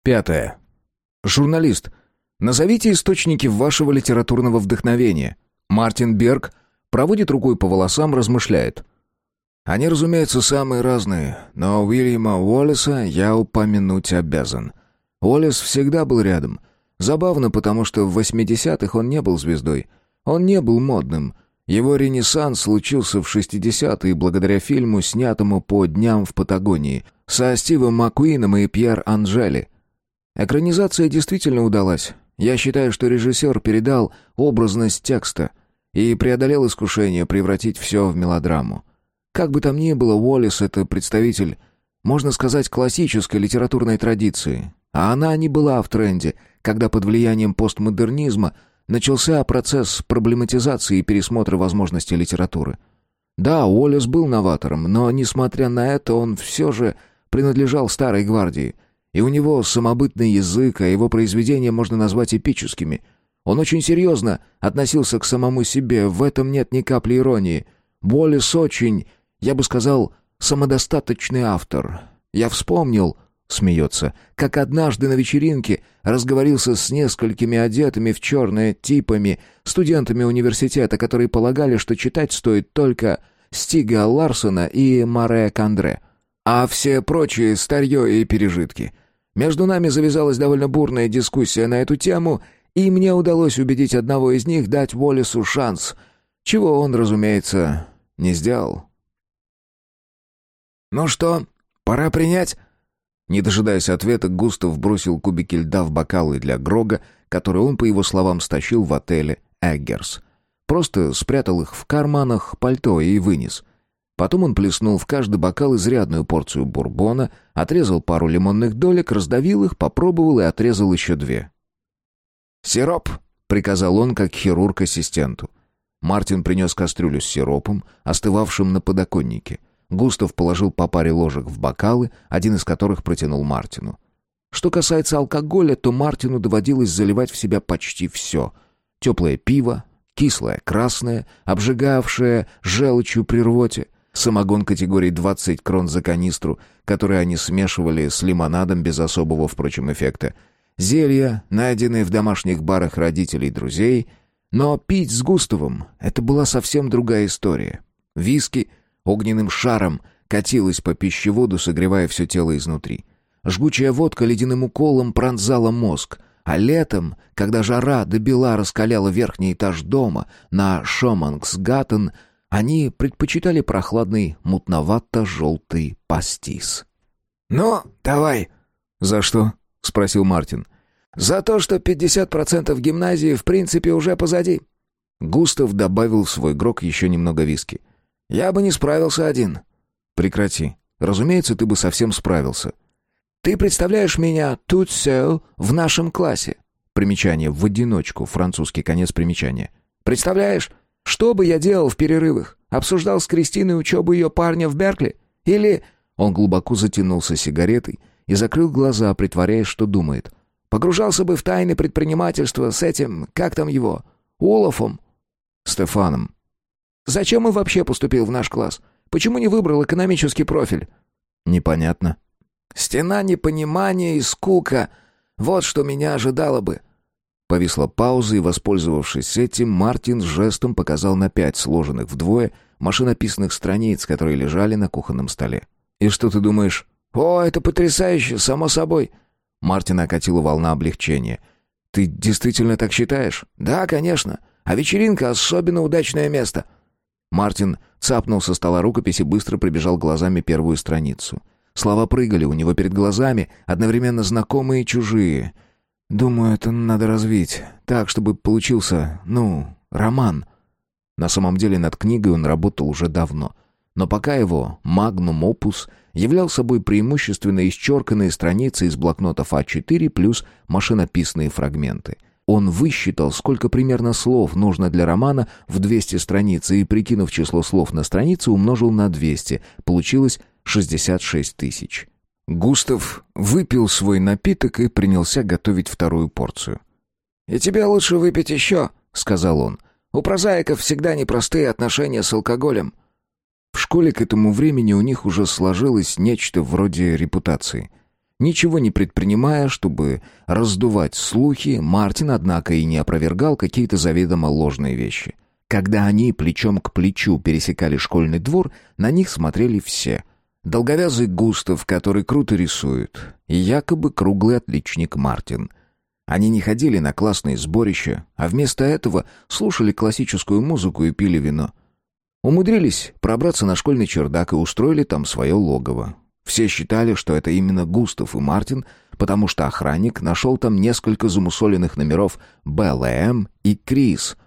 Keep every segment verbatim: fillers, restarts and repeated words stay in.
Пятое. Журналист. Назовите источники вашего литературного вдохновения. Мартин Берг проводит рукой по волосам, размышляет. Они, разумеется, самые разные, но Уильяма Уоллеса я упомянуть обязан. Уоллес всегда был рядом. Забавно, потому что в восьмидесятых он не был звездой. Он не был модным. Его ренессанс случился в шестидесятые благодаря фильму, снятому по дням в Патагонии, со Стивом Маккуином и Пьер Анджели. Экранизация действительно удалась. Я считаю, что режиссер передал образность текста и преодолел искушение превратить все в мелодраму. Как бы там ни было, Уоллес — это представитель, можно сказать, классической литературной традиции. А она не была в тренде, когда под влиянием постмодернизма начался процесс проблематизации и пересмотра возможностей литературы. Да, Уоллес был новатором, но, несмотря на это, он все же принадлежал старой гвардии. И у него самобытный язык, а его произведения можно назвать эпическими. Он очень серьезно относился к самому себе, в этом нет ни капли иронии. Уоллес очень, я бы сказал, самодостаточный автор. Я вспомнил, смеется, как однажды на вечеринке разговорился с несколькими одетыми в черное типами, студентами университета, которые полагали, что читать стоит только Стига Ларсона и Море Кондре, а все прочие — старье и пережитки. Между нами завязалась довольно бурная дискуссия на эту тему, и мне удалось убедить одного из них дать Уоллесу шанс, чего он, разумеется, не сделал. «Ну что, пора принять?» Не дожидаясь ответа, Густав бросил кубики льда в бокалы для Грога, которые он, по его словам, стащил в отеле «Эггерс». Просто спрятал их в карманах пальто и вынес. Потом он плеснул в каждый бокал изрядную порцию бурбона, отрезал пару лимонных долек, раздавил их, попробовал и отрезал еще две. «Сироп!» — приказал он, как хирург ассистенту. Мартин принес кастрюлю с сиропом, остывавшим на подоконнике. Густав положил по паре ложек в бокалы, один из которых протянул Мартину. Что касается алкоголя, то Мартину доводилось заливать в себя почти все. Теплое пиво, кислое красное, обжигавшее желчью при рвоте, самогон категории двадцать крон за канистру, который они смешивали с лимонадом без особого, впрочем, эффекта, зелья, найденные в домашних барах родителей и друзей. Но пить с Густавом — это была совсем другая история. Виски огненным шаром катилась по пищеводу, согревая все тело изнутри. Жгучая водка ледяным уколом пронзала мозг, а летом, когда жара до бела раскаляла верхний этаж дома на Шомангсгаттен, они предпочитали прохладный мутновато-желтый пастис. «Ну, давай!» «За что?» — спросил Мартин. «За то, что пятьдесят процентов гимназии в принципе уже позади». Густав добавил в свой грог еще немного виски. «Я бы не справился один». «Прекрати. Разумеется, ты бы совсем справился». «Ты представляешь меня тут все в нашем классе». Примечание в одиночку, французский конец примечания. «Представляешь, что бы я делал в перерывах? Обсуждал с Кристиной учебу ее парня в Беркли? Или...» Он глубоко затянулся сигаретой и закрыл глаза, притворяясь, что думает. «Погружался бы в тайны предпринимательства с этим, как там его, Улафом?» «Стефаном». «Зачем он вообще поступил в наш класс? Почему не выбрал экономический профиль?» «Непонятно». «Стена непонимания и скука. Вот что меня ожидало бы». Повисла пауза, и, воспользовавшись этим, Мартин жестом показал на пять сложенных вдвое машинописных страниц, которые лежали на кухонном столе. «И что ты думаешь?» «О, это потрясающе, само собой». Мартина окатила волна облегчения. «Ты действительно так считаешь?» «Да, конечно. А вечеринка — особенно удачное место». Мартин цапнул со стола рукопись и быстро пробежал глазами первую страницу. Слова прыгали у него перед глазами, одновременно знакомые и чужие. «Думаю, это надо развить, так, чтобы получился, ну, роман». На самом деле над книгой он работал уже давно. Но пока его «Магнум Опус» являл собой преимущественно исчерканные страницы из блокнотов а четыре плюс машинописные фрагменты. Он высчитал, сколько примерно слов нужно для романа в двести страниц, и, прикинув число слов на странице, умножил на двести. Получилось шестьдесят шесть тысяч. Густав выпил свой напиток и принялся готовить вторую порцию. «И тебе лучше выпить еще», — сказал он. «У прозаиков всегда непростые отношения с алкоголем». В школе к этому времени у них уже сложилось нечто вроде репутации. Ничего не предпринимая, чтобы раздувать слухи, Мартин, однако, и не опровергал какие-то заведомо ложные вещи. Когда они плечом к плечу пересекали школьный двор, на них смотрели все. Долговязый Густав, который круто рисует, и якобы круглый отличник Мартин. Они не ходили на классные сборища, а вместо этого слушали классическую музыку и пили вино. Умудрились пробраться на школьный чердак и устроили там свое логово. Все считали, что это именно Густав и Мартин, потому что охранник нашел там несколько замусоленных номеров бэ эл эм и Крис.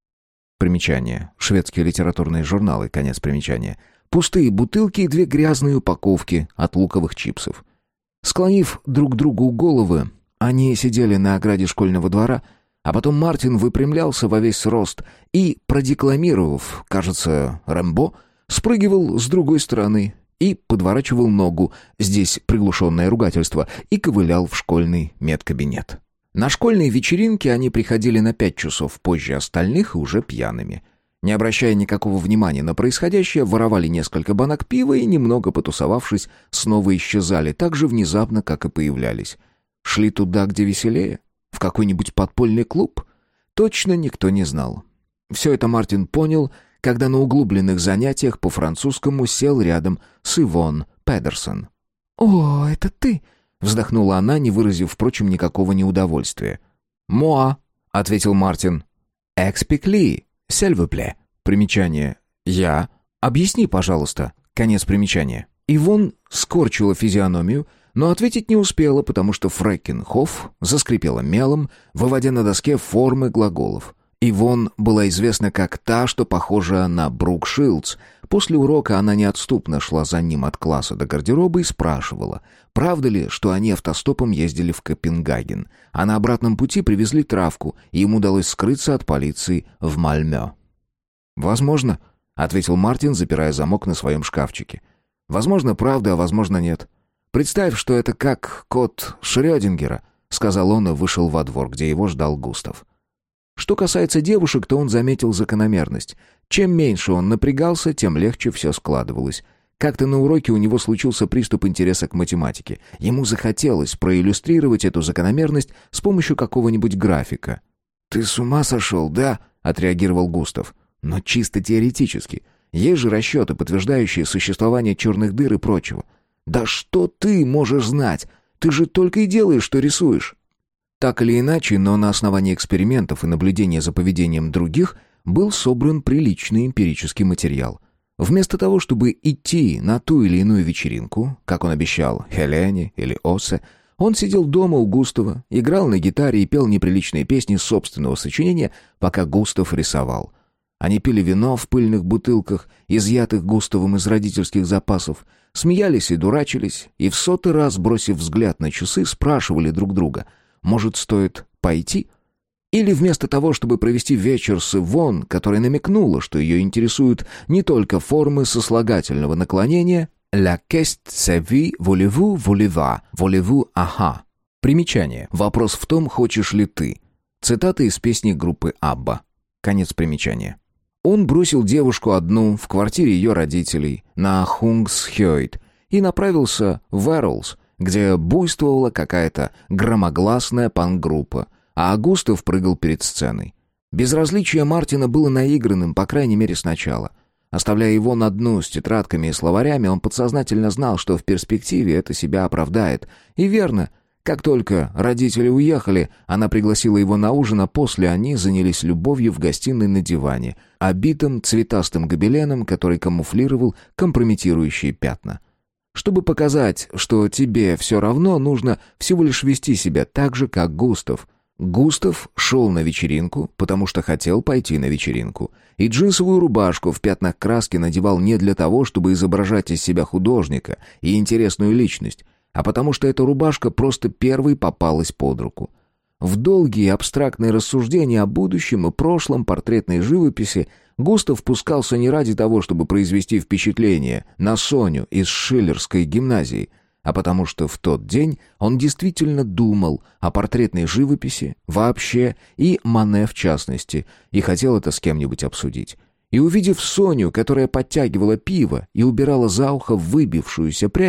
Примечание. Шведские литературные журналы. Конец примечания. Пустые бутылки и две грязные упаковки от луковых чипсов. Склонив друг другу головы, они сидели на ограде школьного двора, а потом Мартин выпрямлялся во весь рост и, продекламировав, кажется, Рэмбо, спрыгивал с другой стороны и подворачивал ногу, здесь приглушенное ругательство, и ковылял в школьный медкабинет. На школьные вечеринки они приходили на пять часов позже остальных и уже пьяными. Не обращая никакого внимания на происходящее, воровали несколько банок пива и, немного потусовавшись, снова исчезали так же внезапно, как и появлялись. Шли туда, где веселее? В какой-нибудь подпольный клуб? Точно никто не знал. Все это Мартин понял, когда на углубленных занятиях по французскому сел рядом с Ивон Педерсон. «О, это ты!» — вздохнула она, не выразив, впрочем, никакого неудовольствия. «Моа», — ответил Мартин. «Экспекли, сельвупле». Примечание. «Я». «Объясни, пожалуйста». Конец примечания. Ивон скорчила физиономию, но ответить не успела, потому что Фрекенхоф заскрипела мелом, выводя на доске формы глаголов. Ивон была известна как та, что похожа на Брук Шилдс. После урока она неотступно шла за ним от класса до гардероба и спрашивала, правда ли, что они автостопом ездили в Копенгаген, а на обратном пути привезли травку, и им удалось скрыться от полиции в Мальмё. «Возможно», — ответил Мартин, запирая замок на своем шкафчике. «Возможно, правда, а возможно, нет. Представь, что это как кот Шрёдингера», — сказал он и вышел во двор, где его ждал Густав. Что касается девушек, то он заметил закономерность. Чем меньше он напрягался, тем легче все складывалось. Как-то на уроке у него случился приступ интереса к математике. Ему захотелось проиллюстрировать эту закономерность с помощью какого-нибудь графика. «Ты с ума сошел, да?» — отреагировал Густав. «Но чисто теоретически. Есть же расчеты, подтверждающие существование черных дыр и прочего. Да что ты можешь знать? Ты же только и делаешь, что рисуешь». Так или иначе, но на основании экспериментов и наблюдения за поведением других был собран приличный эмпирический материал. Вместо того, чтобы идти на ту или иную вечеринку, как он обещал Хелене или Осе, он сидел дома у Густава, играл на гитаре и пел неприличные песни собственного сочинения, пока Густав рисовал. Они пили вино в пыльных бутылках, изъятых Густавом из родительских запасов, смеялись и дурачились, и в сотый раз, бросив взгляд на часы, спрашивали друг друга — может, стоит пойти? Или вместо того, чтобы провести вечер с Ивон, которая намекнула, что ее интересуют не только формы сослагательного наклонения «La qu'est ce vie, voulez-vous, voulez-va, voulez-vous, aha». Примечание. Вопрос в том, хочешь ли ты. Цитата из песни группы Абба. Конец примечания. Он бросил девушку одну в квартире ее родителей на Хунгсхёйд и направился в Эрлс, где буйствовала какая-то громогласная панк-группа, а Густав прыгал перед сценой. Безразличие Мартина было наигранным, по крайней мере, сначала. Оставляя его на дну с тетрадками и словарями, он подсознательно знал, что в перспективе это себя оправдает. И верно, как только родители уехали, она пригласила его на ужин, а после они занялись любовью в гостиной на диване, обитым цветастым гобеленом, который камуфлировал компрометирующие пятна. Чтобы показать, что тебе все равно, нужно всего лишь вести себя так же, как Густав. Густав шел на вечеринку, потому что хотел пойти на вечеринку. И джинсовую рубашку в пятнах краски надевал не для того, чтобы изображать из себя художника и интересную личность, а потому что эта рубашка просто первой попалась под руку. В долгие абстрактные рассуждения о будущем и прошлом портретной живописи Густав пускался не ради того, чтобы произвести впечатление на Соню из Шиллерской гимназии, а потому что в тот день он действительно думал о портретной живописи вообще и Мане в частности, и хотел это с кем-нибудь обсудить. И увидев Соню, которая подтягивала пиво и убирала за ухо выбившуюся прядь,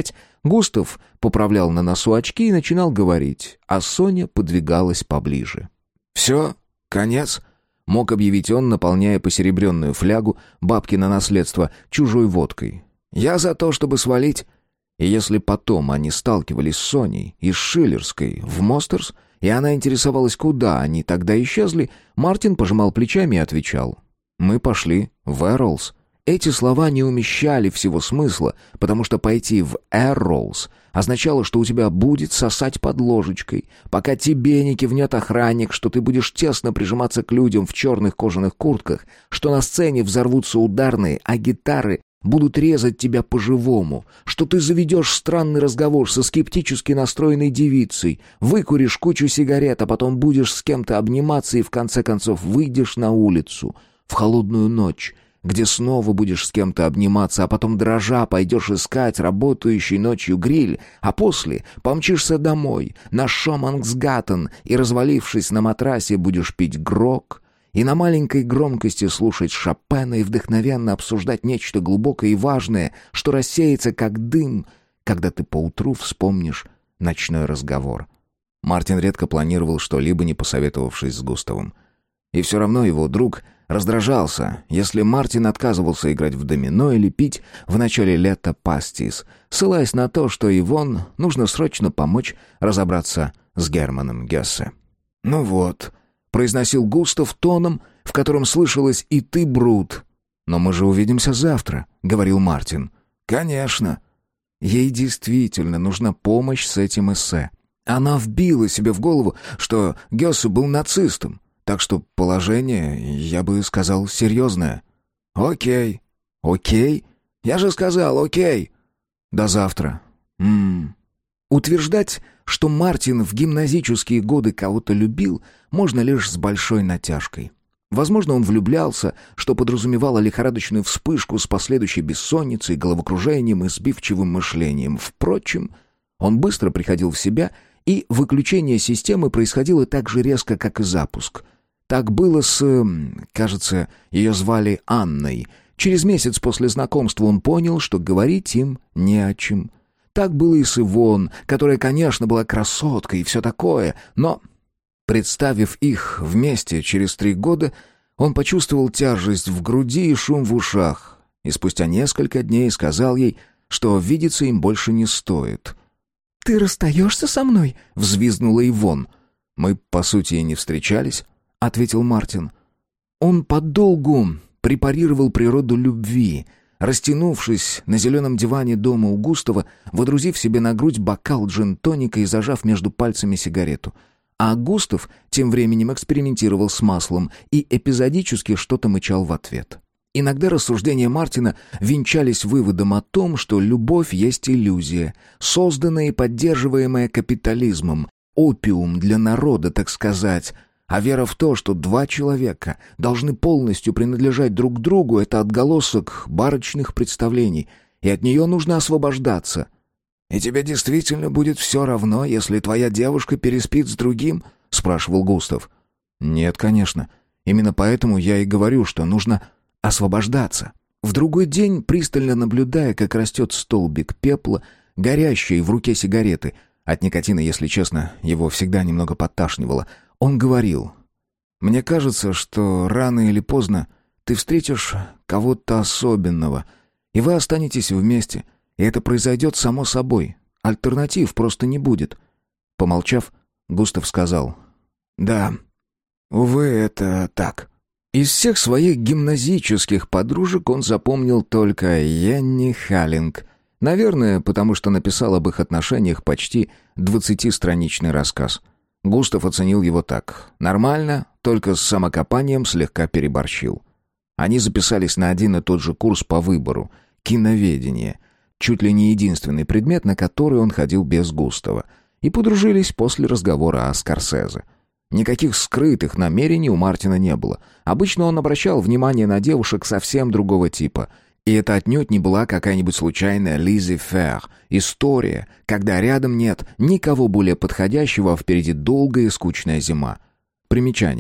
Густав поправлял на носу очки и начинал говорить, а Соня подвигалась поближе. «Все, конец», — мог объявить он, наполняя посеребренную флягу бабкино наследство чужой водкой. «Я за то, чтобы свалить». И если потом они сталкивались с Соней из Шиллерской в Мостерс, и она интересовалась, куда они тогда исчезли, Мартин пожимал плечами и отвечал: «Мы пошли в Эрролс». Эти слова не умещали всего смысла, потому что пойти в Эрролс означало, что у тебя будет сосать под ложечкой, пока тебе не кивнет охранник, что ты будешь тесно прижиматься к людям в черных кожаных куртках, что на сцене взорвутся ударные, а гитары будут резать тебя по-живому, что ты заведешь странный разговор со скептически настроенной девицей, выкуришь кучу сигарет, а потом будешь с кем-то обниматься и в конце концов выйдешь на улицу в холодную ночь, где снова будешь с кем-то обниматься, а потом дрожа пойдешь искать работающий ночью гриль, а после помчишься домой на Шомангсгаттен и, развалившись на матрасе, будешь пить грог и на маленькой громкости слушать Шопена и вдохновенно обсуждать нечто глубокое и важное, что рассеется как дым, когда ты поутру вспомнишь ночной разговор. Мартин редко планировал что-либо, не посоветовавшись с Густавом. И все равно его друг раздражался, если Мартин отказывался играть в домино или пить в начале лета пастис, ссылаясь на то, что Ивон нужно срочно помочь разобраться с Германом Гессе. «Ну вот», — произносил Густав тоном, в котором слышалось «и ты, Брут». «Но мы же увидимся завтра», — говорил Мартин. «Конечно». Ей действительно нужна помощь с этим эссе. Она вбила себе в голову, что Гессе был нацистом. Так что положение, я бы сказал, серьезное. «Окей». «Окей? Я же сказал, окей». «До завтра». М-м. Утверждать, что Мартин в гимназические годы кого-то любил, можно лишь с большой натяжкой. Возможно, он влюблялся, что подразумевало лихорадочную вспышку с последующей бессонницей, головокружением и сбивчивым мышлением. Впрочем, он быстро приходил в себя, и выключение системы происходило так же резко, как и запуск. Так было с... кажется, ее звали Анной. Через месяц после знакомства он понял, что говорить им не о чем. Так было и с Ивон, которая, конечно, была красоткой и все такое, но, представив их вместе через три года, он почувствовал тяжесть в груди и шум в ушах, и спустя несколько дней сказал ей, что видеться им больше не стоит. «Ты расстаешься со мной?» — взвизгнула Ивон. «Мы, по сути, и не встречались», — ответил Мартин. Он подолгу препарировал природу любви, растянувшись на зеленом диване дома у Густава, водрузив себе на грудь бокал джин-тоника и зажав между пальцами сигарету. А Густав тем временем экспериментировал с маслом и эпизодически что-то мычал в ответ. Иногда рассуждения Мартина венчались выводом о том, что любовь есть иллюзия, созданная и поддерживаемая капитализмом, опиум для народа, так сказать. А вера в то, что два человека должны полностью принадлежать друг другу, это отголосок барочных представлений, и от нее нужно освобождаться. «И тебе действительно будет все равно, если твоя девушка переспит с другим?» — спрашивал Густав. «Нет, конечно. Именно поэтому я и говорю, что нужно освобождаться». В другой день, пристально наблюдая, как растет столбик пепла, горящий в руке сигареты, от никотина, если честно, его всегда немного подташнивало, он говорил: «Мне кажется, что рано или поздно ты встретишь кого-то особенного, и вы останетесь вместе, и это произойдет само собой. Альтернатив просто не будет». Помолчав, Густав сказал: «Да, увы, это так». Из всех своих гимназических подружек он запомнил только Йенни Халлинг. Наверное, потому что написал об их отношениях почти двадцатистраничный рассказ. Густав оценил его так: нормально, только с самокопанием слегка переборщил. Они записались на один и тот же курс по выбору — киноведение, чуть ли не единственный предмет, на который он ходил без Густава, и подружились после разговора о Скорсезе. Никаких скрытых намерений у Мартина не было. Обычно он обращал внимание на девушек совсем другого типа. И это отнюдь не была какая-нибудь случайная лизе-фер история, когда рядом нет никого более подходящего, а впереди долгая и скучная зима. Примечание.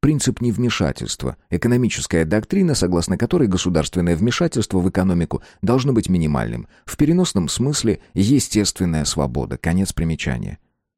принцип невмешательства, экономическая доктрина, согласно которой государственное вмешательство в экономику должно быть минимальным. В переносном смысле естественная свобода. Конец примечания.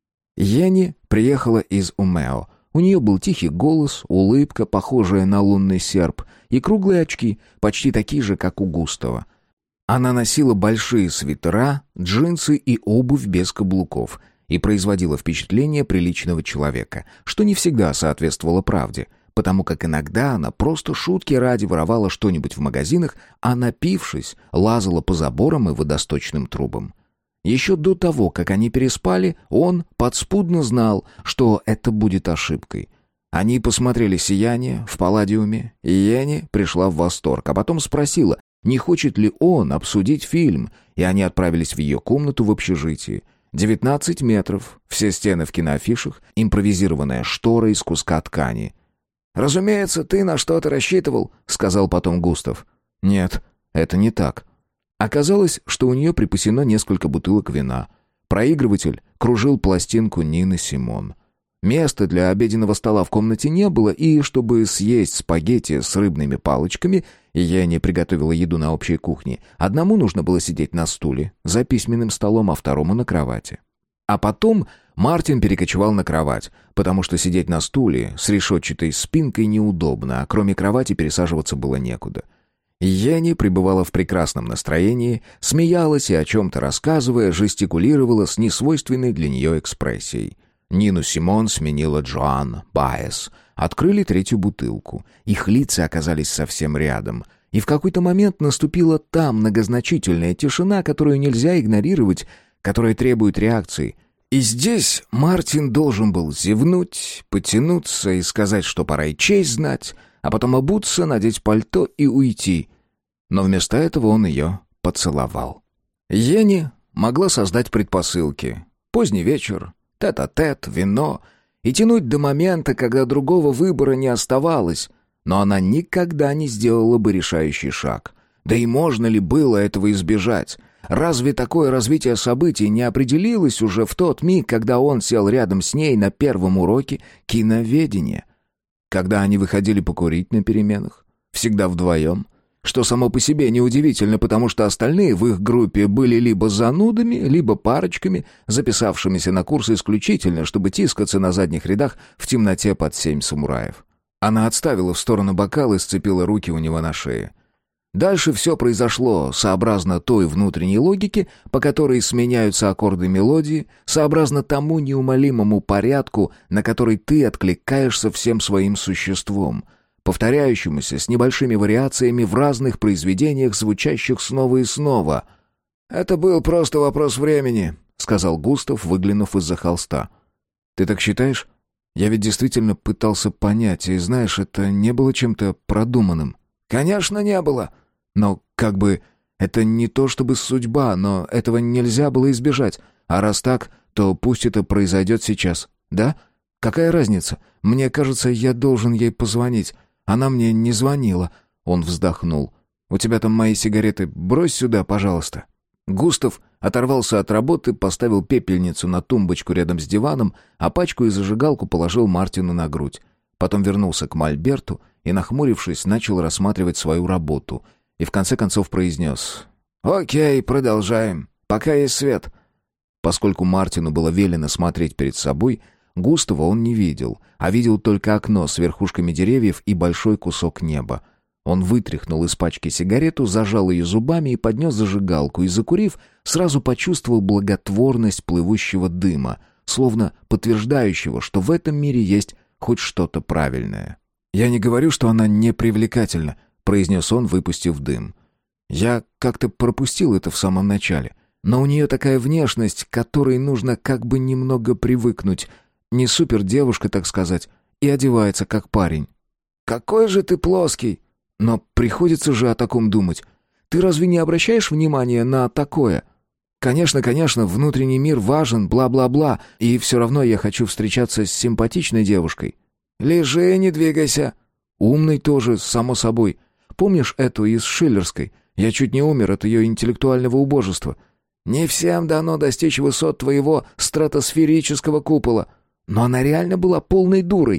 Йенни приехала из Умео. У нее был тихий голос, улыбка, похожая на лунный серп, и круглые очки, почти такие же, как у Густава. Она носила большие свитера, джинсы и обувь без каблуков и производила впечатление приличного человека, что не всегда соответствовало правде, потому как иногда она просто шутки ради воровала что-нибудь в магазинах, а напившись, лазала по заборам и водосточным трубам. Еще до того, как они переспали, он подспудно знал, что это будет ошибкой. Они посмотрели «Сияние» в Палладиуме, и Йенни пришла в восторг, а потом спросила, не хочет ли он обсудить фильм, и они отправились в ее комнату в общежитии. девятнадцать метров, все стены в киноафишах, импровизированная штора из куска ткани. «Разумеется, ты на что-то рассчитывал», — сказал потом Густав. «Нет, это не так». Оказалось, что у нее припасено несколько бутылок вина. Проигрыватель кружил пластинку Нины Симон. Места для обеденного стола в комнате не было, и, чтобы съесть спагетти с рыбными палочками, я не приготовила еду на общей кухне, одному нужно было сидеть на стуле за письменным столом, а второму на кровати. А потом Мартин перекочевал на кровать, потому что сидеть на стуле с решетчатой спинкой неудобно, а кроме кровати пересаживаться было некуда. Йенни пребывала в прекрасном настроении, смеялась и, о чем-то рассказывая, жестикулировала с несвойственной для нее экспрессией. Нину Симон сменила Джоан Баэс. Открыли третью бутылку. Их лица оказались совсем рядом. И в какой-то момент наступила та многозначительная тишина, которую нельзя игнорировать, которая требует реакции. И здесь Мартин должен был зевнуть, потянуться и сказать, что пора и честь знать, а потом обуться, надеть пальто и уйти. Но вместо этого он ее поцеловал. Йенни могла создать предпосылки. Поздний вечер, тет-а-тет, вино, и тянуть до момента, когда другого выбора не оставалось, но она никогда не сделала бы решающий шаг. Да и можно ли было этого избежать? Разве такое развитие событий не определилось уже в тот миг, когда он сел рядом с ней на первом уроке киноведения? Когда они выходили покурить на переменах, всегда вдвоем, что само по себе неудивительно, потому что остальные в их группе были либо занудами, либо парочками, записавшимися на курсы исключительно, чтобы тискаться на задних рядах в темноте под семь самураев. Она отставила в сторону бокал и сцепила руки у него на шее. Дальше все произошло сообразно той внутренней логике, по которой сменяются аккорды мелодии, сообразно тому неумолимому порядку, на который ты откликаешься всем своим существом, повторяющемуся с небольшими вариациями в разных произведениях, звучащих снова и снова. «Это был просто вопрос времени», — сказал Густав, выглянув из-за холста. «Ты так считаешь? Я ведь действительно пытался понять, и, знаешь, это не было чем-то продуманным». «Конечно, не было. Но как бы это не то чтобы судьба, но этого нельзя было избежать. А раз так, то пусть это произойдет сейчас. Да? Какая разница? Мне кажется, я должен ей позвонить. Она мне не звонила». Он вздохнул. «У тебя там мои сигареты. Брось сюда, пожалуйста». Густав оторвался от работы, поставил пепельницу на тумбочку рядом с диваном, а пачку и зажигалку положил Мартину на грудь. Потом вернулся к мольберту и, нахмурившись, начал рассматривать свою работу. И в конце концов произнес: «Окей, продолжаем. Пока есть свет». Поскольку Мартину было велено смотреть перед собой, Густава он не видел, а видел только окно с верхушками деревьев и большой кусок неба. Он вытряхнул из пачки сигарету, зажал ее зубами и поднес зажигалку, и, закурив, сразу почувствовал благотворность плывущего дыма, словно подтверждающего, что в этом мире есть хоть что-то правильное. «Я не говорю, что она не привлекательна», — произнес он, выпустив дым. «Я как-то пропустил это в самом начале. Но у нее такая внешность, к которой нужно как бы немного привыкнуть. Не супердевушка, так сказать, и одевается как парень». «Какой же ты плоский!» «Но приходится же о таком думать. Ты разве не обращаешь внимания на такое?» «Конечно, конечно, внутренний мир важен, бла-бла-бла, и все равно я хочу встречаться с симпатичной девушкой». «Лежи, не двигайся». «Умной тоже, само собой. Помнишь эту из Шиллерской? Я чуть не умер от ее интеллектуального убожества». «Не всем дано достичь высот твоего стратосферического купола. Но она реально была полной дурой».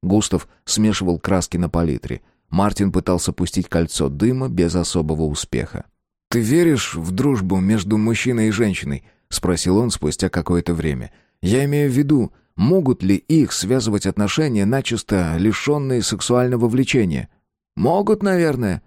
Густав смешивал краски на палитре. Мартин пытался пустить кольцо дыма без особого успеха. «Ты веришь в дружбу между мужчиной и женщиной?» — спросил он спустя какое-то время. «Я имею в виду, могут ли их связывать отношения, начисто лишенные сексуального влечения?» «Могут, наверное».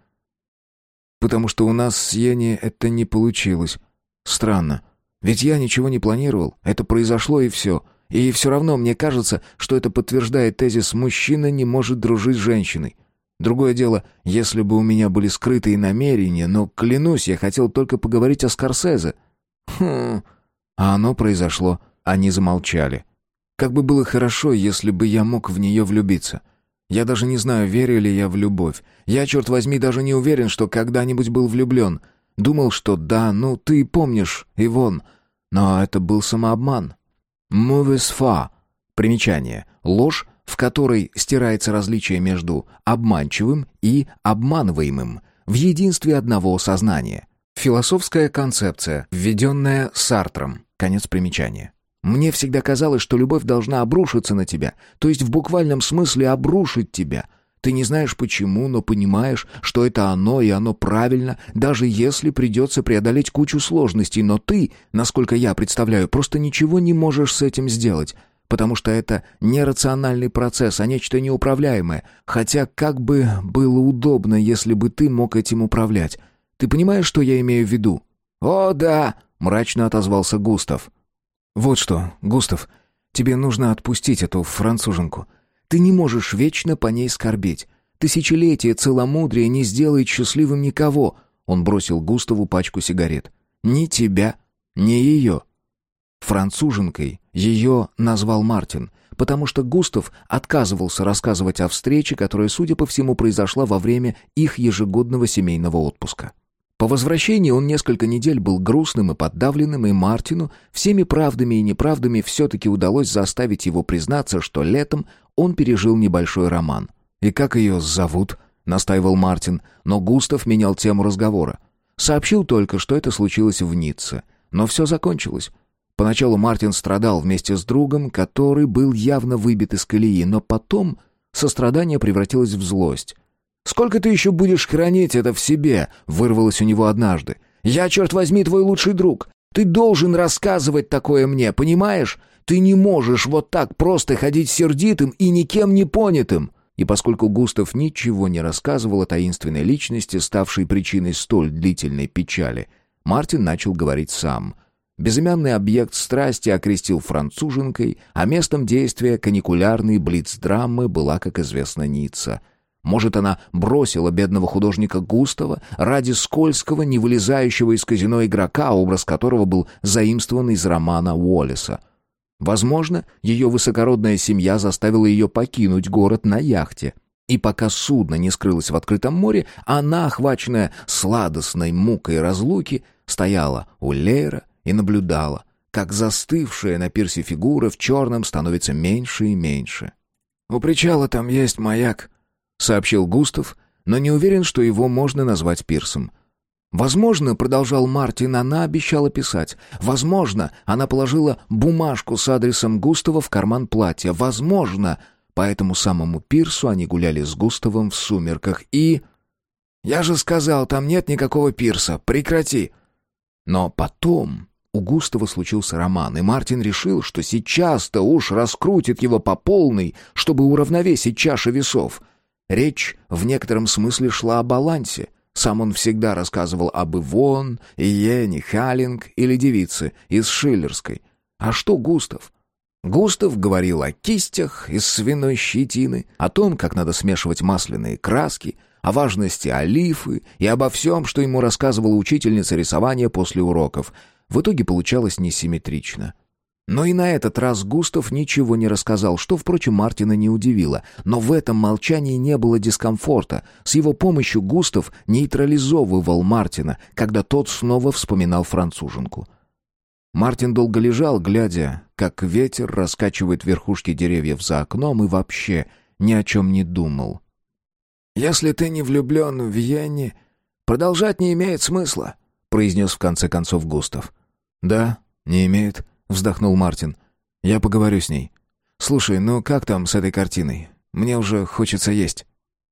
«Потому что у нас с Йенни это не получилось. Странно. Ведь я ничего не планировал. Это произошло и все. И все равно мне кажется, что это подтверждает тезис «мужчина не может дружить с женщиной». Другое дело, если бы у меня были скрытые намерения, но, клянусь, я хотел только поговорить о Скорсезе». «Хм...» А оно произошло. Они замолчали. «Как бы было хорошо, если бы я мог в нее влюбиться. Я даже не знаю, верю ли я в любовь. Я, черт возьми, даже не уверен, что когда-нибудь был влюблен. Думал, что да, ну ты помнишь, Ивон. Но это был самообман. Mauvaise foi. Примечание. Ложь, в которой стирается различие между обманчивым и обманываемым в единстве одного сознания. Философская концепция, введенная Сартром. Конец примечания. Мне всегда казалось, что любовь должна обрушиться на тебя, то есть в буквальном смысле обрушить тебя. Ты не знаешь почему, но понимаешь, что это оно, и оно правильно, даже если придется преодолеть кучу сложностей, но ты, насколько я представляю, просто ничего не можешь с этим сделать, потому что это не рациональный процесс, а нечто неуправляемое, хотя как бы было удобно, если бы ты мог этим управлять. Ты понимаешь, что я имею в виду?» «О, да!» — мрачно отозвался Густав. «Вот что, Густав, тебе нужно отпустить эту француженку. Ты не можешь вечно по ней скорбеть. Тысячелетие целомудрия не сделает счастливым никого». Он бросил Густаву пачку сигарет. «Ни тебя, ни ее». Француженкой ее назвал Мартин, потому что Густав отказывался рассказывать о встрече, которая, судя по всему, произошла во время их ежегодного семейного отпуска. По возвращении он несколько недель был грустным и подавленным, и Мартину всеми правдами и неправдами все-таки удалось заставить его признаться, что летом он пережил небольшой роман. «И как ее зовут?» — настаивал Мартин, но Густав менял тему разговора. Сообщил только, что это случилось в Ницце. Но все закончилось. Поначалу Мартин страдал вместе с другом, который был явно выбит из колеи, но потом сострадание превратилось в злость. «Сколько ты еще будешь хранить это в себе?» — вырвалось у него однажды. «Я, черт возьми, твой лучший друг. Ты должен рассказывать такое мне, понимаешь? Ты не можешь вот так просто ходить сердитым и никем не понятым». И поскольку Густав ничего не рассказывал о таинственной личности, ставшей причиной столь длительной печали, Мартин начал говорить сам. Безымянный объект страсти окрестил француженкой, а местом действия каникулярной блиц-драмы была, как известно, Ницца. Может, она бросила бедного художника Густава ради скользкого, не вылезающего из казино игрока, образ которого был заимствован из романа Уоллеса. Возможно, ее высокородная семья заставила ее покинуть город на яхте. И пока судно не скрылось в открытом море, она, охваченная сладостной мукой разлуки, стояла у Лейра и наблюдала, как застывшая на пирсе фигура в черном становится меньше и меньше. «У причала там есть маяк», — сообщил Густав, но не уверен, что его можно назвать пирсом. «Возможно, — продолжал Мартин, — она обещала писать. Возможно, она положила бумажку с адресом Густава в карман платья. Возможно, по этому самому пирсу они гуляли с Густавом в сумерках и... Я же сказал, там нет никакого пирса. Прекрати!» Но потом у Густава случился роман, и Мартин решил, что сейчас-то уж раскрутит его по полной, чтобы уравновесить чаши весов. Речь в некотором смысле шла о балансе. Сам он всегда рассказывал об Ивон, Иене, Халлинг или девице из Шиллерской. А что Густав? Густав говорил о кистях из свиной щетины, о том, как надо смешивать масляные краски, о важности олифы и обо всем, что ему рассказывала учительница рисования после уроков. В итоге получалось несимметрично. Но и на этот раз Густав ничего не рассказал, что, впрочем, Мартина не удивило. Но в этом молчании не было дискомфорта. С его помощью Густав нейтрализовывал Мартина, когда тот снова вспоминал француженку. Мартин долго лежал, глядя, как ветер раскачивает верхушки деревьев за окном, и вообще ни о чем не думал. «Если ты не влюблен в Виенне, продолжать не имеет смысла», — произнес в конце концов Густав. «Да, не имеет», — вздохнул Мартин. «Я поговорю с ней. Слушай, ну как там с этой картиной? Мне уже хочется есть».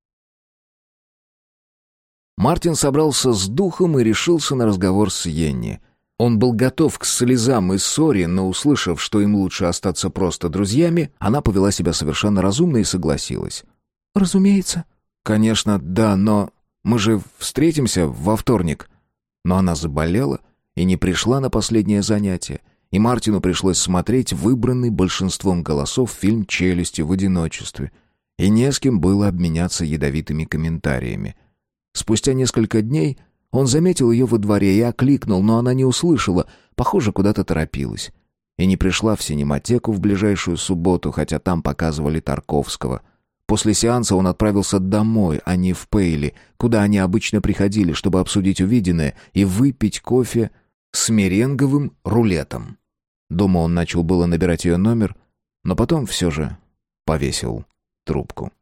Мартин собрался с духом и решился на разговор с Йенни. Он был готов к слезам и ссоре, но, услышав, что им лучше остаться просто друзьями, она повела себя совершенно разумно и согласилась. «Разумеется». «Конечно, да, но мы же встретимся во вторник». Но она заболела и не пришла на последнее занятие, и Мартину пришлось смотреть выбранный большинством голосов фильм «Челюсти» в одиночестве, и не с кем было обменяться ядовитыми комментариями. Спустя несколько дней он заметил ее во дворе и окликнул, но она не услышала, похоже, куда-то торопилась. И не пришла в синематеку в ближайшую субботу, хотя там показывали Тарковского. После сеанса он отправился домой, а не в Пейли, куда они обычно приходили, чтобы обсудить увиденное и выпить кофе с меренговым рулетом. Дома он начал было набирать ее номер, но потом все же повесил трубку.